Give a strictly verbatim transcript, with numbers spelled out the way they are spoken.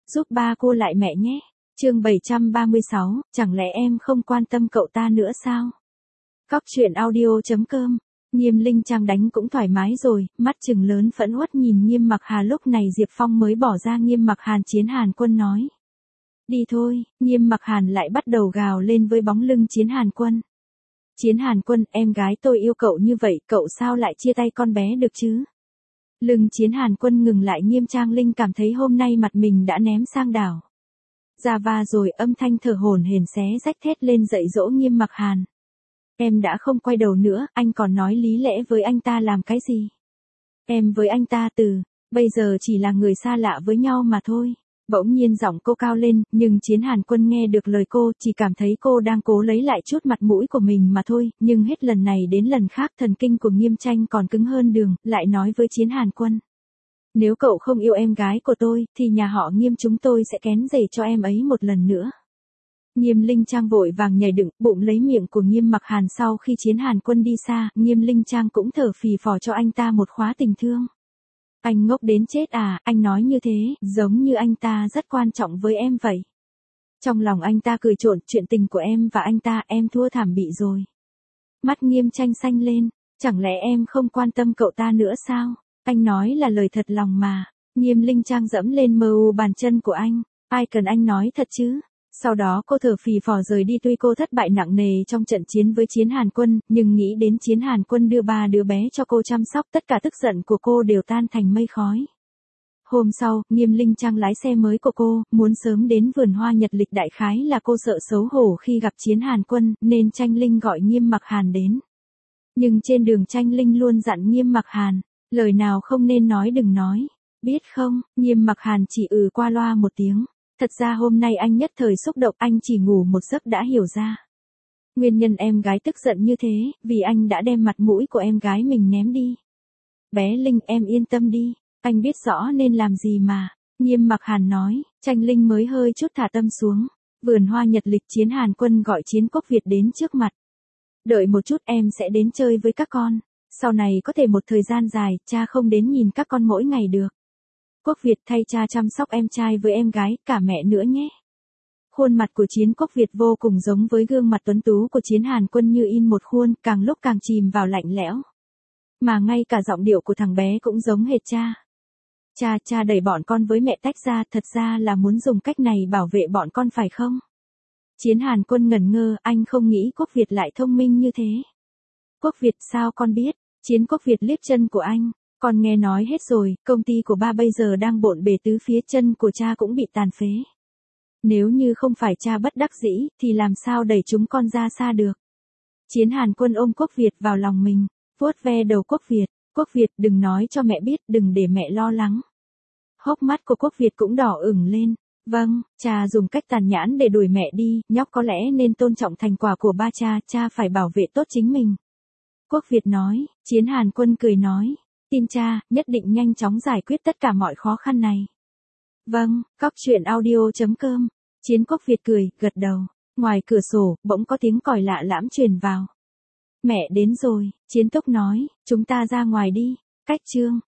giúp ba cô lại mẹ nhé. Chương bảy trăm ba mươi sáu, chẳng lẽ em không quan tâm cậu ta nữa sao? Cóc truyện audio chấm com. Nghiêm Linh Trang đánh cũng thoải mái rồi, mắt trừng lớn phẫn uất nhìn Nghiêm Mặc Hà. Lúc này Diệp Phong mới bỏ ra Nghiêm Mặc Hàn. Chiến Hàn Quân nói. Đi thôi. Nghiêm Mặc Hàn lại bắt đầu gào lên với bóng lưng Chiến Hàn Quân. Chiến Hàn Quân, em gái tôi yêu cậu như vậy, cậu sao lại chia tay con bé được chứ? Lưng Chiến Hàn Quân ngừng lại. Nghiêm Trang Linh cảm thấy hôm nay mặt mình đã ném sang đảo. Ra va rồi, âm thanh thở hổn hển xé rách thét lên dạy dỗ Nghiêm Mặc Hàn. Em đã không quay đầu nữa, anh còn nói lý lẽ với anh ta làm cái gì? Em với anh ta từ, bây giờ chỉ là người xa lạ với nhau mà thôi. Bỗng nhiên giọng cô cao lên, nhưng Chiến Hàn Quân nghe được lời cô, chỉ cảm thấy cô đang cố lấy lại chút mặt mũi của mình mà thôi, nhưng hết lần này đến lần khác thần kinh của Nghiêm Tranh còn cứng hơn đường, lại nói với Chiến Hàn Quân. Nếu cậu không yêu em gái của tôi, thì nhà họ Nghiêm chúng tôi sẽ kén rể cho em ấy một lần nữa. Nghiêm Linh Trang vội vàng nhảy đựng, bụng lấy miệng của Nghiêm Mặc Hàn. Sau khi Chiến Hàn Quân đi xa, Nghiêm Linh Trang cũng thở phì phò cho anh ta một khóa tình thương. Anh ngốc đến chết à, anh nói như thế, giống như anh ta rất quan trọng với em vậy. Trong lòng anh ta cười trộn, chuyện tình của em và anh ta, em thua thảm bị rồi. Mắt Nghiêm Tranh xanh lên, chẳng lẽ em không quan tâm cậu ta nữa sao? Anh nói là lời thật lòng mà. Nghiêm Linh Trang dẫm lên mờ u bàn chân của anh. Ai cần anh nói thật chứ? Sau đó cô thở phì phò rời đi. Tuy cô thất bại nặng nề trong trận chiến với Chiến Hàn Quân, nhưng nghĩ đến Chiến Hàn Quân đưa ba đứa bé cho cô chăm sóc, tất cả tức giận của cô đều tan thành mây khói. Hôm sau, Nghiêm Linh Trang lái xe mới của cô, muốn sớm đến vườn hoa Nhật Lịch. Đại khái là cô sợ xấu hổ khi gặp Chiến Hàn Quân, nên Tranh Linh gọi Nghiêm Mặc Hàn đến. Nhưng trên đường Tranh Linh luôn dặn Nghiêm Mặc Hàn, lời nào không nên nói đừng nói. Biết không? Nghiêm Mặc Hàn chỉ ừ qua loa một tiếng. Thật ra hôm nay anh nhất thời xúc động, anh chỉ ngủ một giấc đã hiểu ra. Nguyên nhân em gái tức giận như thế, vì anh đã đem mặt mũi của em gái mình ném đi. Bé Linh, em yên tâm đi, anh biết rõ nên làm gì mà. Nghiêm Mặc Hàn nói. Tranh Linh mới hơi chút thả tâm xuống. Vườn hoa Nhật Lịch. Chiến Hàn Quân gọi Chiến Quốc Việt đến trước mặt. Đợi một chút, em sẽ đến chơi với các con. Sau này có thể một thời gian dài, cha không đến nhìn các con mỗi ngày được. Quốc Việt, thay cha chăm sóc em trai với em gái, cả mẹ nữa nhé. Khuôn mặt của Chiến Quốc Việt vô cùng giống với gương mặt tuấn tú của Chiến Hàn Quân, như in một khuôn, càng lúc càng chìm vào lạnh lẽo. Mà ngay cả giọng điệu của thằng bé cũng giống hệt cha. Cha, cha đẩy bọn con với mẹ tách ra, thật ra là muốn dùng cách này bảo vệ bọn con phải không? Chiến Hàn Quân ngẩn ngơ, anh không nghĩ Quốc Việt lại thông minh như thế. Quốc Việt, sao con biết? Chiến Quốc Việt liếc chân của anh. Con nghe nói hết rồi, công ty của ba bây giờ đang bộn bề tứ phía, chân của cha cũng bị tàn phế. Nếu như không phải cha bất đắc dĩ, thì làm sao đẩy chúng con ra xa được? Chiến Hàn Quân ôm Quốc Việt vào lòng mình, vuốt ve đầu Quốc Việt. Quốc Việt, đừng nói cho mẹ biết, đừng để mẹ lo lắng. Hốc mắt của Quốc Việt cũng đỏ ửng lên. Vâng, cha dùng cách tàn nhẫn để đuổi mẹ đi, nhóc có lẽ nên tôn trọng thành quả của ba cha, cha phải bảo vệ tốt chính mình. Quốc Việt nói. Chiến Hàn Quân cười nói. Tin cha, nhất định nhanh chóng giải quyết tất cả mọi khó khăn này. Vâng, cóc truyện audio chấm com. Chiến Quốc Việt cười, gật đầu. Ngoài cửa sổ, bỗng có tiếng còi lạ lẫm truyền vào. Mẹ đến rồi, Chiến Túc nói, chúng ta ra ngoài đi. Cách chương.